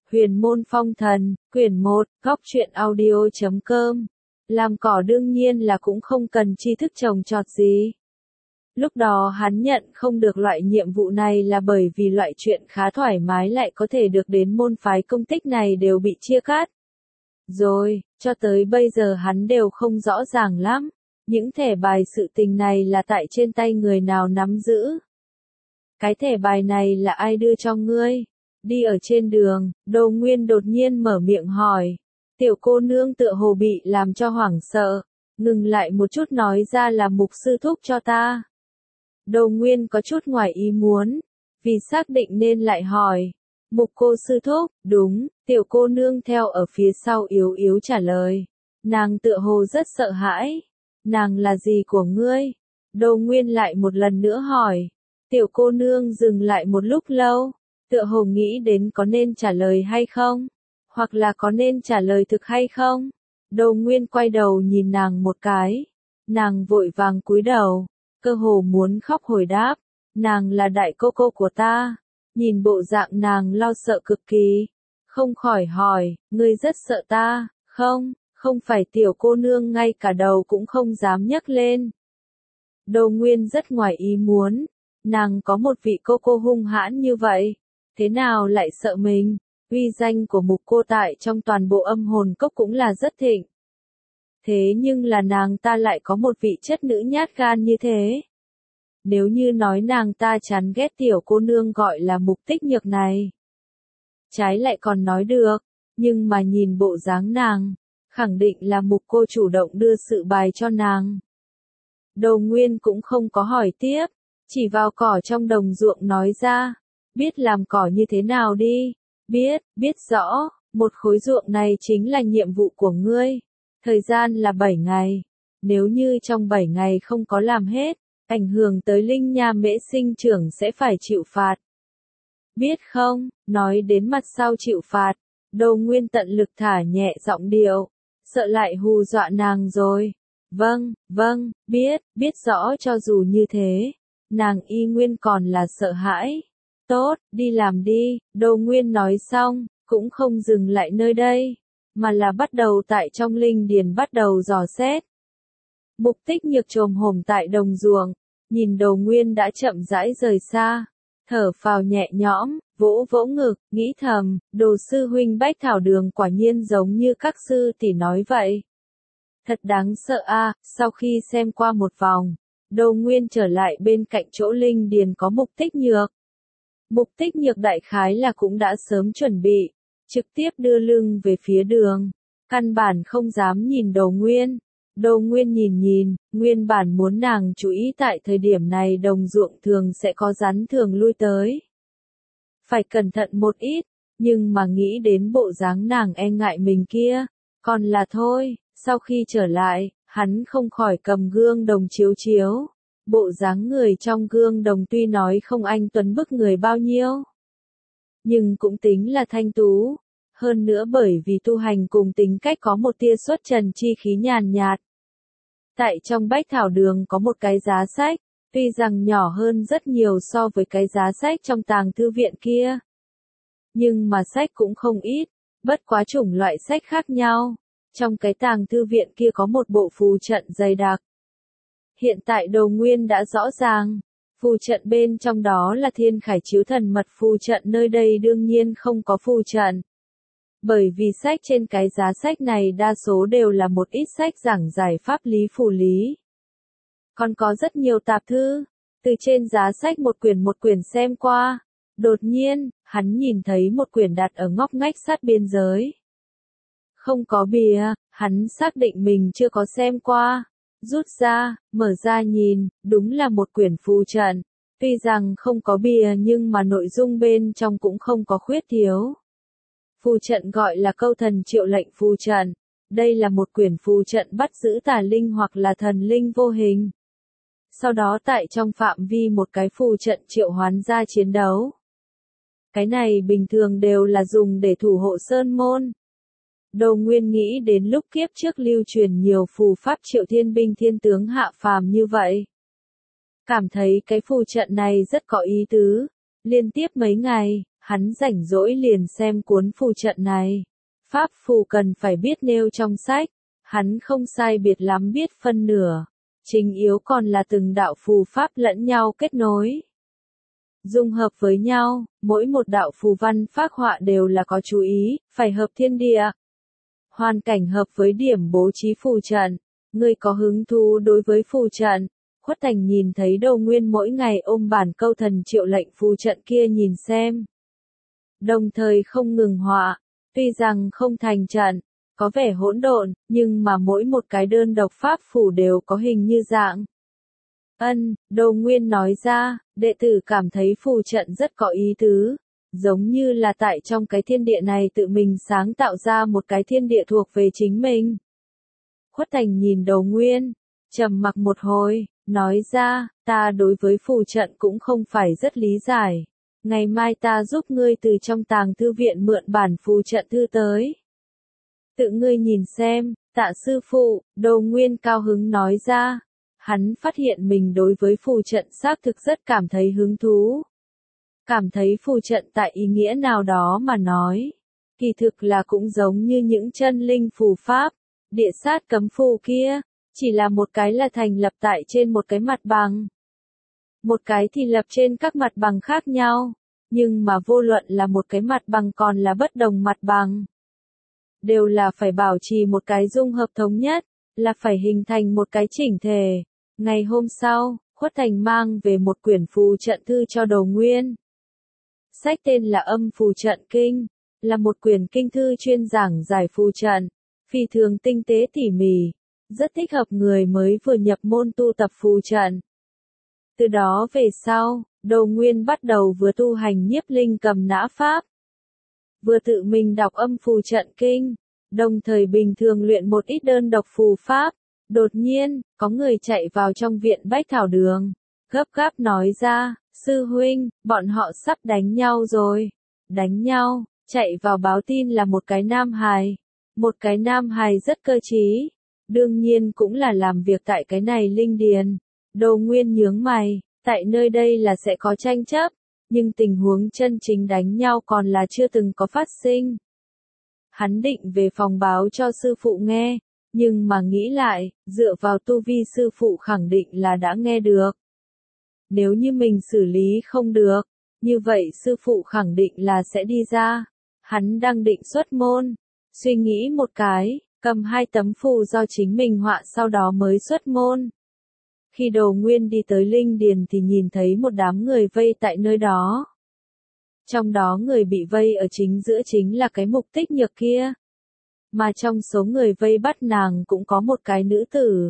Huyền môn phong thần, quyển 1, góc truyện audio.com. Làm cỏ đương nhiên là cũng không cần tri thức trồng trọt gì. Lúc đó hắn nhận không được loại nhiệm vụ này là bởi vì loại chuyện khá thoải mái lại có thể được đến môn phái công tích này đều bị chia cắt. Rồi, cho tới bây giờ hắn đều không rõ ràng lắm. Những thẻ bài sự tình này là tại trên tay người nào nắm giữ. Cái thẻ bài này là ai đưa cho ngươi? Đi ở trên đường, Đồ Nguyên đột nhiên mở miệng hỏi. Tiểu cô nương tựa hồ bị làm cho hoảng sợ, ngừng lại một chút nói ra là Mục sư thúc cho ta. Đồ Nguyên có chút ngoài ý muốn, vì xác định nên lại hỏi. Mục cô sư thúc, đúng, tiểu cô nương theo ở phía sau yếu yếu trả lời. Nàng tựa hồ rất sợ hãi. Nàng là gì của ngươi? Đồ Nguyên lại một lần nữa hỏi. Tiểu cô nương dừng lại một lúc lâu, tựa hồ nghĩ đến có nên trả lời hay không, hoặc là có nên trả lời thực hay không. Đồ Nguyên quay đầu nhìn nàng một cái, nàng vội vàng cúi đầu, cơ hồ muốn khóc hồi đáp, nàng là đại cô cô của ta. Nhìn bộ dạng nàng lo sợ cực kỳ, không khỏi hỏi, ngươi rất sợ ta, không? Không phải tiểu cô nương ngay cả đầu cũng không dám nhấc lên. Đồ Nguyên rất ngoài ý muốn, nàng có một vị cô cô hung hãn như vậy, thế nào lại sợ mình? Uy danh của Mục cô tại trong toàn bộ Âm Hồn Cốc cũng là rất thịnh. Thế nhưng là nàng ta lại có một vị chất nữ nhát gan như thế. Nếu như nói nàng ta chán ghét tiểu cô nương gọi là Mục Tích Nhược này, trái lại còn nói được, nhưng mà nhìn bộ dáng nàng, khẳng định là Mục cô chủ động đưa sự bài cho nàng. Đồ Nguyên cũng không có hỏi tiếp, chỉ vào cỏ trong đồng ruộng nói ra, biết làm cỏ như thế nào đi, biết rõ, một khối ruộng này chính là nhiệm vụ của ngươi, thời gian là 7 ngày, nếu như trong 7 ngày không có làm hết, ảnh hưởng tới linh nha mễ sinh trưởng sẽ phải chịu phạt. Biết không, nói đến mặt sau chịu phạt, Đồ Nguyên tận lực thả nhẹ giọng điệu, sợ lại hù dọa nàng rồi. Vâng, biết rõ cho dù như thế, nàng y nguyên còn là sợ hãi. Tốt, đi làm đi, Đồ Nguyên nói xong, cũng không dừng lại nơi đây, mà là bắt đầu tại trong linh điền bắt đầu dò xét. Mục Tích Nhược chồm hổm tại đồng ruộng, nhìn Đồ Nguyên đã chậm rãi rời xa, thở phào nhẹ nhõm, vỗ vỗ ngực, nghĩ thầm, Đồ sư huynh Bách Thảo Đường quả nhiên giống như các sư tỷ nói vậy. Thật đáng sợ a. Sau khi xem qua một vòng, Đồ Nguyên trở lại bên cạnh chỗ linh điền có Mục Tích Nhược. Mục Tích Nhược đại khái là cũng đã sớm chuẩn bị, trực tiếp đưa lưng về phía đường, căn bản không dám nhìn Đồ Nguyên. Đồ Nguyên nhìn, nguyên bản muốn nàng chú ý tại thời điểm này đồng ruộng thường sẽ có rắn thường lui tới. Phải cẩn thận một ít, nhưng mà nghĩ đến bộ dáng nàng e ngại mình kia, còn là thôi. Sau khi trở lại, hắn không khỏi cầm gương đồng chiếu. Bộ dáng người trong gương đồng tuy nói không anh tuấn bức người bao nhiêu, nhưng cũng tính là thanh tú. Hơn nữa bởi vì tu hành cùng tính cách có một tia xuất trần chi khí nhàn nhạt. Tại trong Bách Thảo Đường có một cái giá sách, tuy rằng nhỏ hơn rất nhiều so với cái giá sách trong tàng thư viện kia. Nhưng mà sách cũng không ít, bất quá chủng loại sách khác nhau. Trong cái tàng thư viện kia có một bộ phù trận dày đặc. Hiện tại Đồ Nguyên đã rõ ràng, phù trận bên trong đó là Thiên Khải Chiếu Thần Mật phù trận, nơi đây đương nhiên không có phù trận. Bởi vì sách trên cái giá sách này đa số đều là một ít sách giảng giải pháp lý phù lý. Còn có rất nhiều tạp thư, từ trên giá sách một quyển xem qua. Đột nhiên, hắn nhìn thấy một quyển đặt ở ngóc ngách sát biên giới. Không có bìa, hắn xác định mình chưa có xem qua. Rút ra, mở ra nhìn, đúng là một quyển phù trận. Tuy rằng không có bìa nhưng mà nội dung bên trong cũng không có khuyết thiếu. Phù trận gọi là Câu Thần Triệu Lệnh phù trận. Đây là một quyển phù trận bắt giữ tà linh hoặc là thần linh vô hình. Sau đó tại trong phạm vi một cái phù trận triệu hoán ra chiến đấu. Cái này bình thường đều là dùng để thủ hộ sơn môn. Đồ Nguyên nghĩ đến lúc kiếp trước lưu truyền nhiều phù pháp triệu thiên binh thiên tướng hạ phàm như vậy. Cảm thấy cái phù trận này rất có ý tứ. Liên tiếp mấy ngày, Hắn rảnh rỗi liền xem cuốn phù trận này. Pháp phù cần phải biết nêu trong sách, hắn không sai biệt lắm biết phân nửa. Chính yếu còn là từng đạo phù pháp lẫn nhau kết nối. Dung hợp với nhau, mỗi một đạo phù văn phác họa đều là có chú ý, phải hợp thiên địa. Hoàn cảnh hợp với điểm bố trí phù trận. Ngươi có hứng thú đối với phù trận? Khuất Thành nhìn thấy Đầu Nguyên mỗi ngày ôm bản câu thần triệu lệnh phù trận kia nhìn xem. Đồng thời không ngừng họa, tuy rằng không thành trận, có vẻ hỗn độn, nhưng mà mỗi một cái đơn độc pháp phù đều có hình như dạng. Đầu Nguyên nói ra, đệ tử cảm thấy phù trận rất có ý tứ, giống như là tại trong cái thiên địa này tự mình sáng tạo ra một cái thiên địa thuộc về chính mình. Khuất Thành nhìn Đầu Nguyên, trầm mặc một hồi, nói ra, ta đối với phù trận cũng không phải rất lý giải. Ngày mai ta giúp ngươi từ trong tàng thư viện mượn bản phù trận thư tới. Tự ngươi nhìn xem, tạ sư phụ, Đầu Nguyên cao hứng nói ra. Hắn phát hiện mình đối với phù trận xác thực rất cảm thấy hứng thú. Cảm thấy phù trận tại ý nghĩa nào đó mà nói. Kỳ thực là cũng giống như những chân linh phù pháp, địa sát cấm phù kia, chỉ là một cái là thành lập tại trên một cái mặt bằng. Một cái thì lập trên các mặt bằng khác nhau, nhưng mà vô luận là một cái mặt bằng còn là bất đồng mặt bằng. Đều là phải bảo trì một cái dung hợp thống nhất, là phải hình thành một cái chỉnh thể. Ngày hôm sau, Khuất Thành mang về một quyển phù trận thư cho Đầu Nguyên. Sách tên là Âm Phù Trận Kinh, là một quyển kinh thư chuyên giảng giải phù trận, phi thường tinh tế tỉ mỉ, rất thích hợp người mới vừa nhập môn tu tập phù trận. Từ đó về sau, Đầu Nguyên bắt đầu vừa tu hành nhiếp linh cầm nã pháp, vừa tự mình đọc Âm Phù Trận Kinh, đồng thời bình thường luyện một ít đơn độc phù pháp. Đột nhiên, có người chạy vào trong viện Bách Thảo Đường, gấp gáp nói ra, sư huynh, bọn họ sắp đánh nhau rồi. Đánh nhau, chạy vào báo tin là một cái nam hài. Một cái nam hài rất cơ trí, đương nhiên cũng là làm việc tại cái này linh điền. Đầu Nguyên nhướng mày, tại nơi đây là sẽ có tranh chấp, nhưng tình huống chân chính đánh nhau còn là chưa từng có phát sinh. Hắn định về phòng báo cho sư phụ nghe. Nhưng mà nghĩ lại, dựa vào tu vi sư phụ khẳng định là đã nghe được. Nếu như mình xử lý không được, như vậy sư phụ khẳng định là sẽ đi ra. Hắn đang định xuất môn. Suy nghĩ một cái, cầm 2 tấm phù do chính mình họa sau đó mới xuất môn. Khi Đầu Nguyên đi tới linh điền thì nhìn thấy một đám người vây tại nơi đó. Trong đó người bị vây ở chính giữa chính là cái Mục Tích Nhược kia. Mà trong số người vây bắt nàng cũng có một cái nữ tử.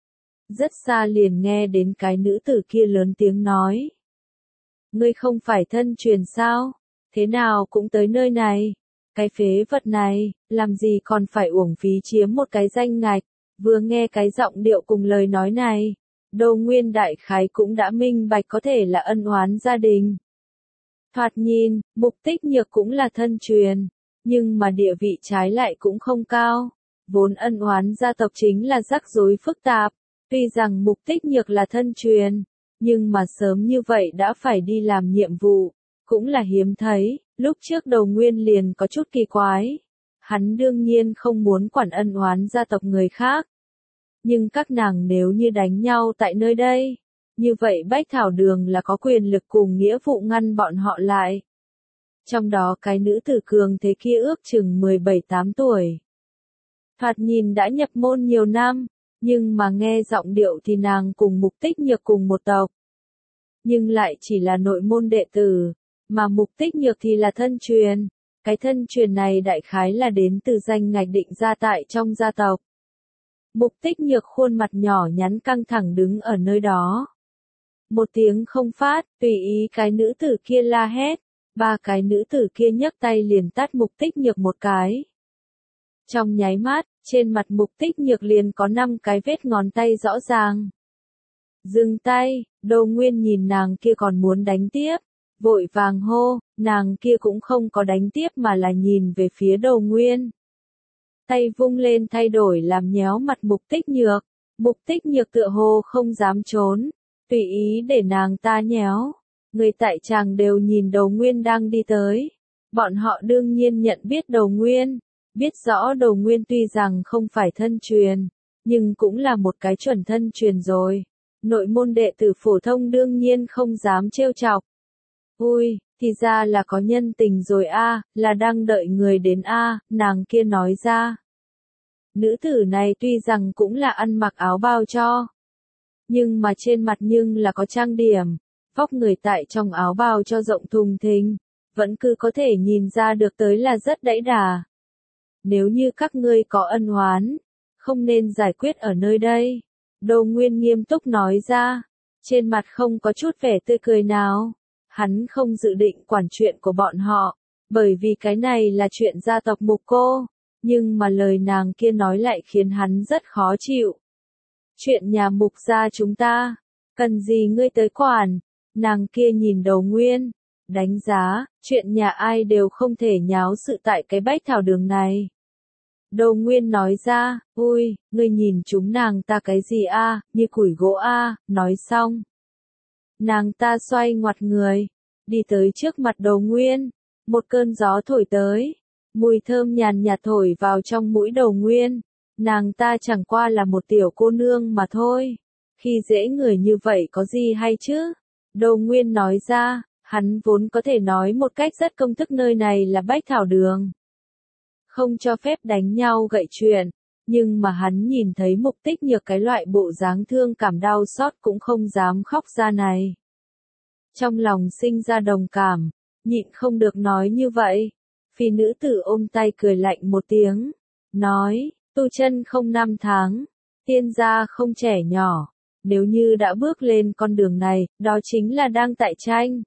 Rất xa liền nghe đến cái nữ tử kia lớn tiếng nói. Ngươi không phải thân truyền sao? Thế nào cũng tới nơi này? Cái phế vật này, làm gì còn phải uổng phí chiếm một cái danh ngạch? Vừa nghe cái giọng điệu cùng lời nói này, Đầu Nguyên đại khái cũng đã minh bạch có thể là ân oán gia đình. Thoạt nhìn, Mục Tích Nhược cũng là thân truyền. Nhưng mà địa vị trái lại cũng không cao. Vốn ân oán gia tộc chính là rắc rối phức tạp. Tuy rằng Mục Tích Nhược là thân truyền, nhưng mà sớm như vậy đã phải đi làm nhiệm vụ, cũng là hiếm thấy. Lúc trước Đầu Nguyên liền có chút kỳ quái. Hắn đương nhiên không muốn quản ân oán gia tộc người khác. Nhưng các nàng nếu như đánh nhau tại nơi đây, như vậy Bách Thảo Đường là có quyền lực cùng nghĩa vụ ngăn bọn họ lại. Trong đó cái nữ tử cường thế kia ước chừng 17-8 tuổi. Thoạt nhìn đã nhập môn nhiều năm, nhưng mà nghe giọng điệu thì nàng cùng Mục Tích Nhược cùng một tộc. Nhưng lại chỉ là nội môn đệ tử, mà Mục Tích Nhược thì là thân truyền. Cái thân truyền này đại khái là đến từ danh ngạch định ra tại trong gia tộc. Mục Tích Nhược khuôn mặt nhỏ nhắn căng thẳng đứng ở nơi đó. Một tiếng không phát, tùy ý cái nữ tử kia la hét. 3 cái nữ tử kia nhấc tay liền tát Mục Tích Nhược một cái. Trong nháy mắt, trên mặt Mục Tích Nhược liền có 5 cái vết ngón tay rõ ràng. Dừng tay, Đầu Nguyên nhìn nàng kia còn muốn đánh tiếp, vội vàng hô, nàng kia cũng không có đánh tiếp mà là nhìn về phía Đầu Nguyên. Tay vung lên thay đổi làm nhéo mặt Mục Tích Nhược. Mục Tích Nhược tựa hồ không dám trốn, tùy ý để nàng ta nhéo. Người tại tràng đều nhìn Đầu Nguyên đang đi tới. Bọn họ đương nhiên nhận biết Đầu Nguyên, biết rõ Đầu Nguyên tuy rằng không phải thân truyền, nhưng cũng là một cái chuẩn thân truyền rồi. Nội môn đệ tử phổ thông đương nhiên không dám trêu chọc. Ui, thì ra là có nhân tình rồi a, là đang đợi người đến a, nàng kia nói ra. Nữ tử này tuy rằng cũng là ăn mặc áo bao cho, nhưng mà trên mặt nhưng là có trang điểm, vóc người tại trong áo bao cho rộng thùng thình, vẫn cứ có thể nhìn ra được tới là rất đẫy đà. Nếu như các ngươi có ân oán, không nên giải quyết ở nơi đây. Đầu Nguyên nghiêm túc nói ra, trên mặt không có chút vẻ tươi cười nào. Hắn không dự định quản chuyện của bọn họ, bởi vì cái này là chuyện gia tộc Mục Cô, nhưng mà lời nàng kia nói lại khiến hắn rất khó chịu. Chuyện nhà Mục gia chúng ta, cần gì ngươi tới quản? Nàng kia nhìn Đầu Nguyên, đánh giá, chuyện nhà ai đều không thể nháo sự tại cái bách thảo đường này. Đầu Nguyên nói ra, ui, ngươi nhìn chúng nàng ta cái gì a, như củi gỗ a, nói xong. Nàng ta xoay ngoặt người, đi tới trước mặt Đầu Nguyên, một cơn gió thổi tới, mùi thơm nhàn nhạt thổi vào trong mũi Đầu Nguyên, nàng ta chẳng qua là một tiểu cô nương mà thôi, khi dễ người như vậy có gì hay chứ? Đầu Nguyên nói ra, hắn vốn có thể nói một cách rất công thức nơi này là bách thảo đường, không cho phép đánh nhau gậy chuyện, nhưng mà hắn nhìn thấy Mục Tích Nhược cái loại bộ dáng thương cảm đau xót cũng không dám khóc ra này. Trong lòng sinh ra đồng cảm, nhịn không được nói như vậy. Phi nữ tử ôm tay cười lạnh một tiếng, nói, tu chân không 5 tháng, tiên gia không trẻ nhỏ, nếu như đã bước lên con đường này, đó chính là đang tại tranh.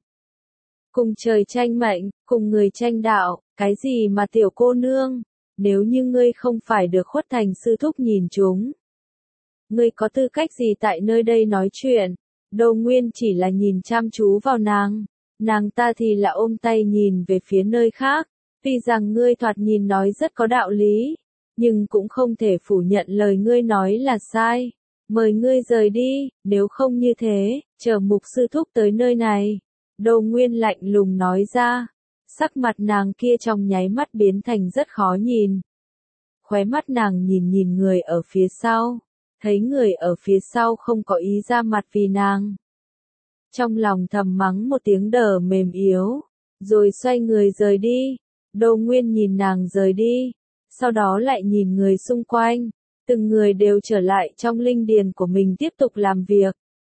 Cùng trời tranh mệnh, cùng người tranh đạo, cái gì mà tiểu cô nương, nếu như ngươi không phải được Khuất Thành sư thúc nhìn chúng. Ngươi có tư cách gì tại nơi đây nói chuyện? Đầu Nguyên chỉ là nhìn chăm chú vào nàng ta thì là ôm tay nhìn về phía nơi khác, tuy rằng ngươi thoạt nhìn nói rất có đạo lý, nhưng cũng không thể phủ nhận lời ngươi nói là sai. Mời ngươi rời đi, nếu không như thế, chờ Mục sư thúc tới nơi này. Đầu Nguyên lạnh lùng nói ra, sắc mặt nàng kia trong nháy mắt biến thành rất khó nhìn. Khóe mắt nàng nhìn người ở phía sau, thấy người ở phía sau không có ý ra mặt vì nàng. Trong lòng thầm mắng một tiếng đờ mềm yếu, rồi xoay người rời đi. Đầu Nguyên nhìn nàng rời đi, sau đó lại nhìn người xung quanh, từng người đều trở lại trong linh điền của mình tiếp tục làm việc.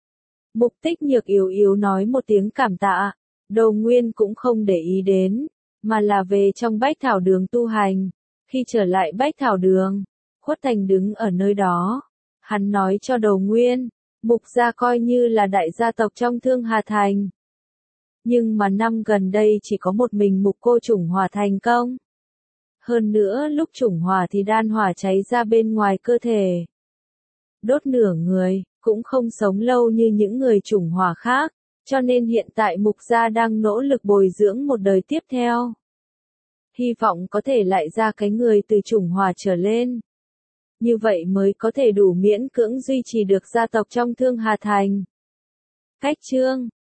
Mục Tích Nhược yếu yếu nói một tiếng cảm tạ, Đầu Nguyên cũng không để ý đến, mà là về trong bách thảo đường tu hành. Khi trở lại bách thảo đường, Khuất Thành đứng ở nơi đó, hắn nói cho Đầu Nguyên, Mục gia coi như là đại gia tộc trong Thương Hà Thành. Nhưng mà năm gần đây chỉ có một mình Mục cô chủng hỏa thành công. Hơn nữa lúc chủng hỏa thì đan hỏa cháy ra bên ngoài cơ thể. Đốt nửa người, cũng không sống lâu như những người chủng hỏa khác, cho nên hiện tại Mục gia đang nỗ lực bồi dưỡng một đời tiếp theo. Hy vọng có thể lại ra cái người từ chủng hỏa trở lên. Như vậy mới có thể đủ miễn cưỡng duy trì được gia tộc trong Thương Hà Thành. Cách chương